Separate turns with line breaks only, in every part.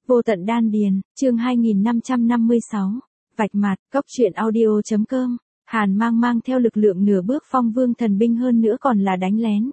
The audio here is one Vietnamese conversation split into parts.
Vô tận đan điền, chương 2556, vạch mặt, cóc truyện audio.com, Hàn mang theo lực lượng nửa bước phong vương thần binh hơn nữa còn là đánh lén.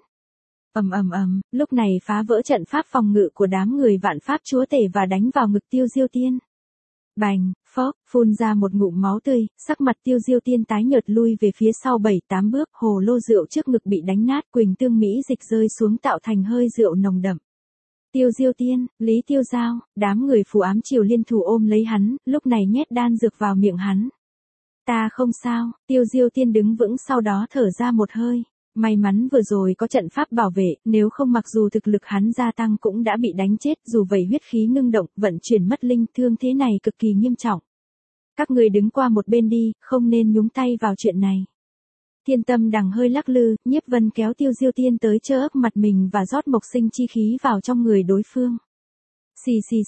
Lúc này phá vỡ trận pháp phòng ngự của đám người vạn pháp chúa tể và đánh vào ngực Tiêu Diêu Tiên. Bành, phốc, phun ra một ngụm máu tươi, sắc mặt Tiêu Diêu Tiên tái nhợt lui về phía sau 7-8 bước, hồ lô rượu trước ngực bị đánh nát, quỳnh tương mỹ dịch rơi xuống tạo thành hơi rượu nồng đậm. Tiêu Diêu Tiên, Lý Tiêu Giao, đám người phù ám triều liên thủ ôm lấy hắn, lúc này nhét đan dược vào miệng hắn. Ta không sao, Tiêu Diêu Tiên đứng vững sau đó thở ra một hơi. May mắn vừa rồi có trận pháp bảo vệ, nếu không mặc dù thực lực hắn gia tăng cũng đã bị đánh chết, dù vậy huyết khí ngưng động, vận chuyển mất linh, thương thế này cực kỳ nghiêm trọng. Các người đứng qua một bên đi, không nên nhúng tay vào chuyện này. Thiên Tâm Đằng hơi lắc lư, Nhiếp Vân kéo Tiêu Diêu Tiên tới chơ ấp mặt mình và rót mộc sinh chi khí vào trong người đối phương. Xì,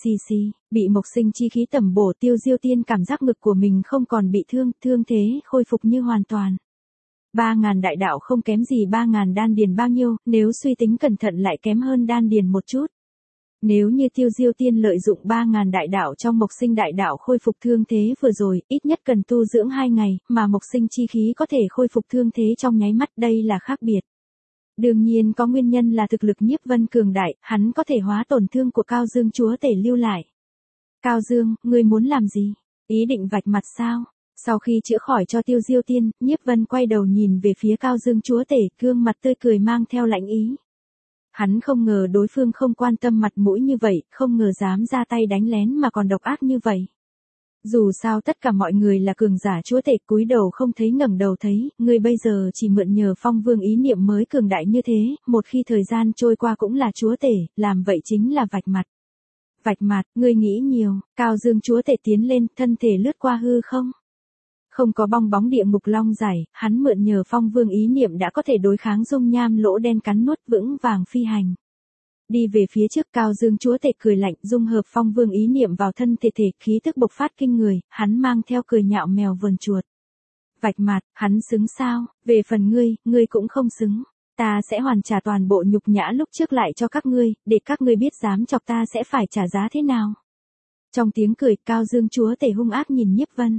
bị mộc sinh chi khí tẩm bổ, Tiêu Diêu Tiên cảm giác ngực của mình không còn bị thương thế khôi phục như hoàn toàn. 3.000 đại đạo không kém gì 3.000 đan điền bao nhiêu, nếu suy tính cẩn thận lại kém hơn đan điền một chút. Nếu như Tiêu Diêu Tiên lợi dụng 3.000 đại đạo trong mộc sinh đại đạo khôi phục thương thế vừa rồi, ít nhất cần tu dưỡng 2 ngày, mà mộc sinh chi khí có thể khôi phục thương thế trong nháy mắt, đây là khác biệt. Đương nhiên có nguyên nhân là thực lực Nhiếp Vân cường đại, hắn có thể hóa tổn thương của Cao Dương chúa tể lưu lại. Cao Dương, ngươi muốn làm gì? Ý định vạch mặt sao? Sau khi chữa khỏi cho Tiêu Diêu Tiên, Nhiếp Vân quay đầu nhìn về phía Cao Dương chúa tể, gương mặt tươi cười mang theo lạnh ý. Hắn không ngờ đối phương không quan tâm mặt mũi như vậy, không ngờ dám ra tay đánh lén mà còn độc ác như vậy. Dù sao tất cả mọi người là cường giả chúa tể, cúi đầu không thấy ngẩng đầu thấy, ngươi bây giờ chỉ mượn nhờ phong vương ý niệm mới cường đại như thế, một khi thời gian trôi qua cũng là chúa tể, làm vậy chính là vạch mặt. Vạch mặt, ngươi nghĩ nhiều, Cao Dương chúa tể tiến lên, thân thể lướt qua hư không. Không có bong bóng địa ngục long giải, hắn mượn nhờ phong vương ý niệm đã có thể đối kháng dung nham lỗ đen cắn nuốt, vững vàng phi hành. Đi về phía trước, Cao Dương chúa tể cười lạnh, dung hợp phong vương ý niệm vào thân thể, khí tức bộc phát kinh người, hắn mang theo cười nhạo mèo vờn chuột. Vạch mặt, hắn xứng sao? Về phần ngươi cũng không xứng. Ta sẽ hoàn trả toàn bộ nhục nhã lúc trước lại cho các ngươi, để các ngươi biết dám chọc ta sẽ phải trả giá thế nào. Trong tiếng cười, Cao Dương chúa tể hung ác nhìn Nhiếp Vân.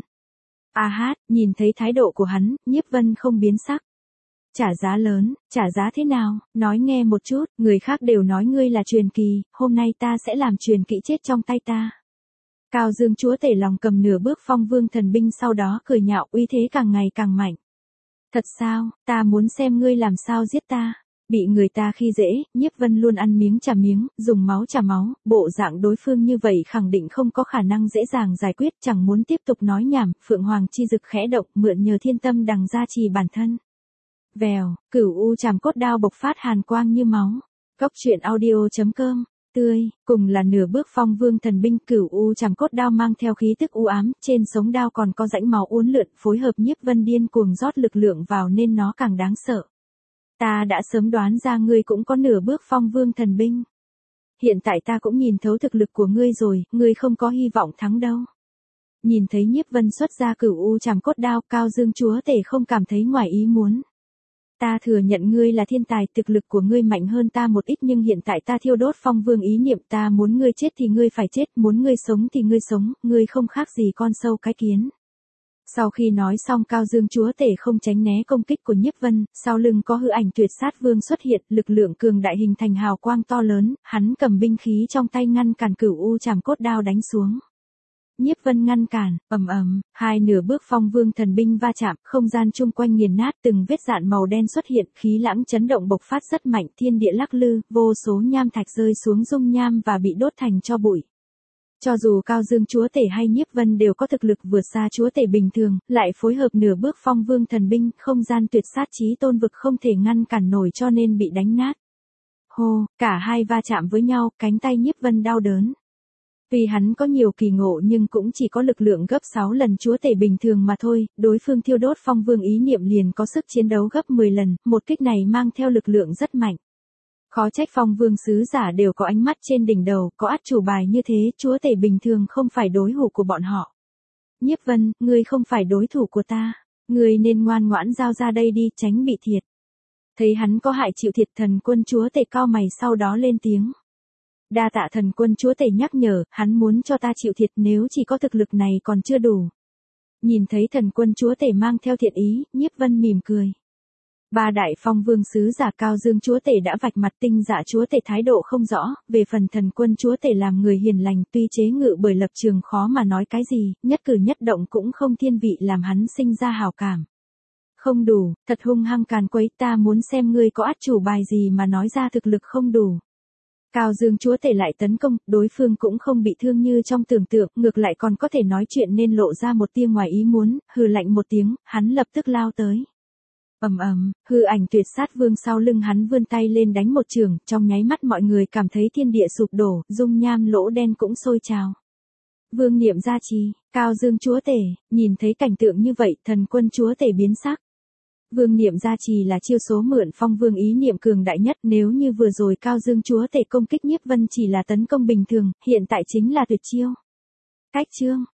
Nhìn thấy thái độ của hắn, Nhiếp Vân không biến sắc. Trả giá lớn, trả giá thế nào, nói nghe một chút, người khác đều nói ngươi là truyền kỳ, hôm nay ta sẽ làm truyền kỵ chết trong tay ta. Cao Dương chúa tể lòng cầm nửa bước phong vương thần binh, sau đó cười nhạo, uy thế càng ngày càng mạnh. Thật sao, ta muốn xem ngươi làm sao giết ta. Bị người ta khi dễ, Nhiếp Vân luôn ăn miếng trả miếng, dùng máu trả máu, bộ dạng đối phương như vậy khẳng định không có khả năng dễ dàng giải quyết, chẳng muốn tiếp tục nói nhảm, Phượng Hoàng chi dực khẽ động, mượn nhờ Thiên Tâm Đằng gia trì bản thân. Vèo, Cửu U Trảm Cốt Đao bộc phát hàn quang như máu. Cóc truyện audio.com, tươi, cùng là nửa bước phong vương thần binh, Cửu U Trảm Cốt Đao mang theo khí tức u ám, trên sống đao còn có rãnh máu uốn lượn, phối hợp Nhiếp Vân điên cuồng rót lực lượng vào nên nó càng đáng sợ. Ta đã sớm đoán ra ngươi cũng có nửa bước phong vương thần binh. Hiện tại ta cũng nhìn thấu thực lực của ngươi rồi, ngươi không có hy vọng thắng đâu. Nhìn thấy Nhiếp Vân xuất ra Cửu U Trảm Cốt Đao, Cao Dương chúa tể không cảm thấy ngoài ý muốn. Ta thừa nhận ngươi là thiên tài, thực lực của ngươi mạnh hơn ta một ít, nhưng hiện tại ta thiêu đốt phong vương ý niệm, ta muốn ngươi chết thì ngươi phải chết, muốn ngươi sống thì ngươi sống, ngươi không khác gì con sâu cái kiến. Sau khi nói xong, Cao Dương chúa tể không tránh né công kích của Nhiếp Vân, sau lưng có hư ảnh tuyệt sát vương xuất hiện, lực lượng cường đại hình thành hào quang to lớn, hắn cầm binh khí trong tay ngăn cản Cửu U Trảm Cốt Đao đánh xuống. Nhiếp Vân ngăn cản, hai nửa bước phong vương thần binh va chạm, không gian chung quanh nghiền nát, từng vết dạn màu đen xuất hiện, khí lãng chấn động bộc phát rất mạnh, thiên địa lắc lư, vô số nham thạch rơi xuống dung nham và bị đốt thành tro bụi. Cho dù Cao Dương chúa tể hay Nhiếp Vân đều có thực lực vượt xa chúa tể bình thường, lại phối hợp nửa bước phong vương thần binh, không gian tuyệt sát chí tôn vực không thể ngăn cản nổi cho nên bị đánh nát. Hô, cả hai va chạm với nhau, cánh tay Nhiếp Vân đau đớn. Tuy hắn có nhiều kỳ ngộ nhưng cũng chỉ có lực lượng gấp 6 lần chúa tể bình thường mà thôi, đối phương thiêu đốt phong vương ý niệm liền có sức chiến đấu gấp 10 lần, một kích này mang theo lực lượng rất mạnh. Khó trách phong vương sứ giả đều có ánh mắt trên đỉnh đầu, có át chủ bài như thế, chúa tể bình thường không phải đối thủ của bọn họ. Nhiếp Vân, ngươi không phải đối thủ của ta, ngươi nên ngoan ngoãn giao ra đây đi, tránh bị thiệt. Thấy hắn có hại chịu thiệt, thần quân chúa tể cao mày sau đó lên tiếng. Đa tạ thần quân chúa tể nhắc nhở, hắn muốn cho ta chịu thiệt nếu chỉ có thực lực này còn chưa đủ. Nhìn thấy thần quân chúa tể mang theo thiện ý, Nhiếp Vân mỉm cười. Ba đại phong vương sứ giả Cao Dương chúa tể đã vạch mặt Tinh Dạ chúa tể thái độ không rõ, về phần thần quân chúa tể làm người hiền lành tuy chế ngự bởi lập trường khó mà nói cái gì, nhất cử nhất động cũng không thiên vị làm hắn sinh ra hảo cảm. Không đủ, thật hung hăng càn quấy, ta muốn xem ngươi có át chủ bài gì mà nói ra thực lực không đủ. Cao Dương chúa tể lại tấn công, đối phương cũng không bị thương như trong tưởng tượng, ngược lại còn có thể nói chuyện nên lộ ra một tia ngoài ý muốn, hừ lạnh một tiếng, hắn lập tức lao tới. Hư ảnh tuyệt sát vương sau lưng hắn vươn tay lên đánh một trường, trong nháy mắt mọi người cảm thấy thiên địa sụp đổ, dung nham lỗ đen cũng sôi trào. Vương niệm gia trì, Cao Dương chúa tể, nhìn thấy cảnh tượng như vậy, thần quân chúa tể biến sắc. Vương niệm gia trì là chiêu số mượn phong vương ý niệm cường đại nhất, nếu như vừa rồi Cao Dương chúa tể công kích Nhiếp Vân chỉ là tấn công bình thường, hiện tại chính là tuyệt chiêu. Cách chương